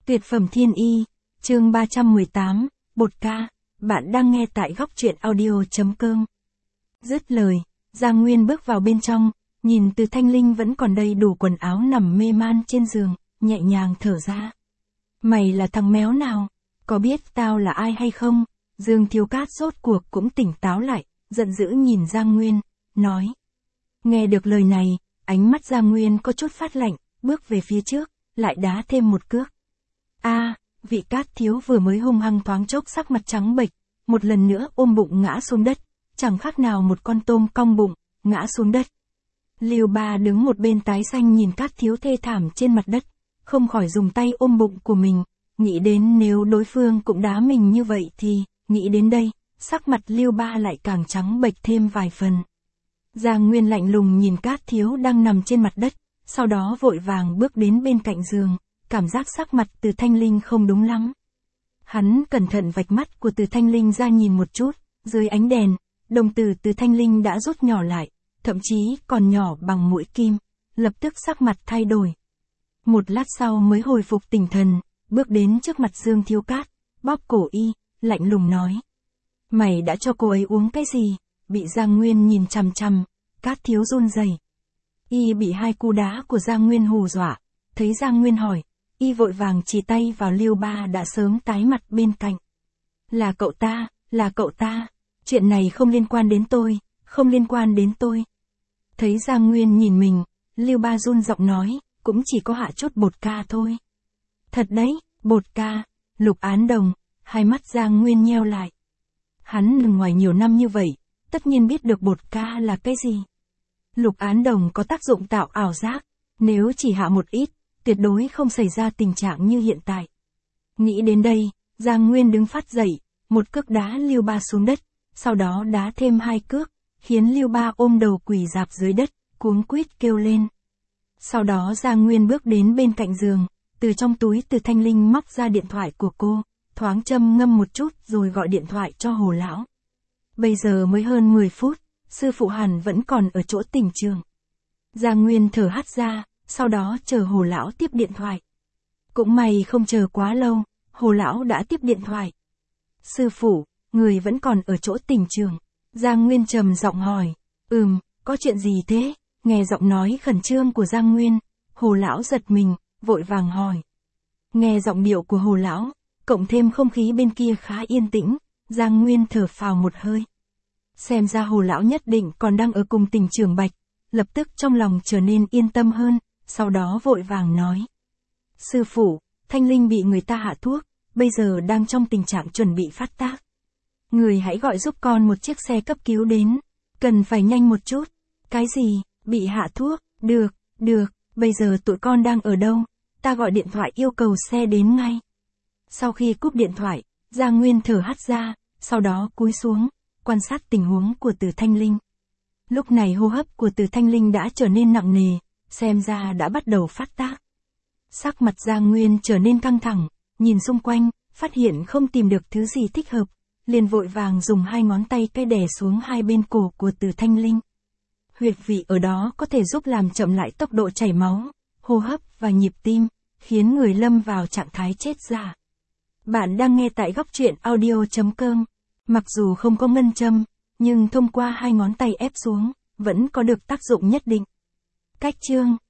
Tuyệt phẩm thiên y, chương 318, bột ca, bạn đang nghe tại góc truyện audio.com. Dứt lời, Giang Nguyên bước vào bên trong, nhìn Từ Thanh Linh vẫn còn đầy đủ quần áo nằm mê man trên giường, nhẹ nhàng thở ra. Mày là thằng méo nào? Có biết tao là ai hay không? Dương Thiếu Cát rốt cuộc cũng tỉnh táo lại, giận dữ nhìn Giang Nguyên, nói. Nghe được lời này, ánh mắt Giang Nguyên có chút phát lạnh, bước về phía trước, lại đá thêm một cước. Vị Cát thiếu vừa mới hung hăng thoáng chốc sắc mặt trắng bệch, một lần nữa ôm bụng ngã xuống đất, chẳng khác nào một con tôm cong bụng, ngã xuống đất. Lưu Ba đứng một bên tái xanh nhìn Cát thiếu thê thảm trên mặt đất, không khỏi dùng tay ôm bụng của mình, nghĩ đến nếu đối phương cũng đá mình như vậy thì, nghĩ đến đây, sắc mặt Lưu Ba lại càng trắng bệch thêm vài phần. Giang Nguyên lạnh lùng nhìn Cát thiếu đang nằm trên mặt đất, sau đó vội vàng bước đến bên cạnh giường, cảm giác sắc mặt Từ Thanh Linh không đúng lắm. Hắn cẩn thận vạch mắt của Từ Thanh Linh ra nhìn một chút, dưới ánh đèn, đồng tử Từ Thanh Linh đã rút nhỏ lại, thậm chí còn nhỏ bằng mũi kim, lập tức sắc mặt thay đổi. Một lát sau mới hồi phục tinh thần, bước đến trước mặt Dương Thiếu Cát, bóp cổ y, lạnh lùng nói. Mày đã cho cô ấy uống cái gì? Bị Giang Nguyên nhìn chằm chằm, Cát thiếu run rẩy. Y bị hai cú đá của Giang Nguyên hù dọa, thấy Giang Nguyên hỏi, y vội vàng chỉ tay vào Lưu Ba đã sớm tái mặt bên cạnh. Là cậu ta, chuyện này không liên quan đến tôi, không liên quan đến tôi. Thấy Giang Nguyên nhìn mình, Lưu Ba run giọng nói, cũng chỉ có hạ chút bột ca thôi. Thật đấy, bột ca, Lục Án Đồng, hai mắt Giang Nguyên nheo lại. Hắn ở ngoài nhiều năm như vậy, tất nhiên biết được bột ca là cái gì. Lục Án Đồng có tác dụng tạo ảo giác, nếu chỉ hạ một ít, tuyệt đối không xảy ra tình trạng như hiện tại. Nghĩ đến đây, Giang Nguyên đứng phát dậy, một cước đá Lưu Ba xuống đất, sau đó đá thêm hai cước, khiến Lưu Ba ôm đầu quỳ rạp dưới đất, cuống quýt kêu lên. Sau đó Giang Nguyên bước đến bên cạnh giường, từ trong túi Từ Thanh Linh móc ra điện thoại của cô, thoáng châm ngâm một chút rồi gọi điện thoại cho Hồ Lão. Bây giờ mới hơn 10 phút, sư phụ hẳn vẫn còn ở chỗ tỉnh trường. Giang Nguyên thở hắt ra, sau đó chờ Hồ Lão tiếp điện thoại. Cũng may không chờ quá lâu, Hồ Lão đã tiếp điện thoại. Sư phụ, người vẫn còn ở chỗ tỉnh trường. Giang Nguyên trầm giọng hỏi. Có chuyện gì thế? Nghe giọng nói khẩn trương của Giang Nguyên, Hồ Lão giật mình, vội vàng hỏi. Nghe giọng điệu của Hồ Lão, cộng thêm không khí bên kia khá yên tĩnh, Giang Nguyên thở phào một hơi. Xem ra Hồ Lão nhất định còn đang ở cùng tỉnh Trường Bạch, lập tức trong lòng trở nên yên tâm hơn, sau đó vội vàng nói. Sư phụ, Thanh Linh bị người ta hạ thuốc, bây giờ đang trong tình trạng chuẩn bị phát tác. Người hãy gọi giúp con một chiếc xe cấp cứu đến, cần phải nhanh một chút. Cái gì, bị hạ thuốc? Được, bây giờ tụi con đang ở đâu? Ta gọi điện thoại yêu cầu xe đến ngay. Sau khi cúp điện thoại, Giang Nguyên thở hắt ra, sau đó cúi xuống, quan sát tình huống của Từ Thanh Linh. Lúc này hô hấp của Từ Thanh Linh đã trở nên nặng nề, xem ra đã bắt đầu phát tác. Sắc mặt Giang Nguyên trở nên căng thẳng, nhìn xung quanh, phát hiện không tìm được thứ gì thích hợp, liền vội vàng dùng hai ngón tay cái đè xuống hai bên cổ của Từ Thanh Linh. Huyệt vị ở đó có thể giúp làm chậm lại tốc độ chảy máu, hô hấp và nhịp tim, khiến người lâm vào trạng thái chết giả. Bạn đang nghe tại góc truyện audio.com. Mặc dù không có ngân châm, nhưng thông qua hai ngón tay ép xuống, vẫn có được tác dụng nhất định. Cách chương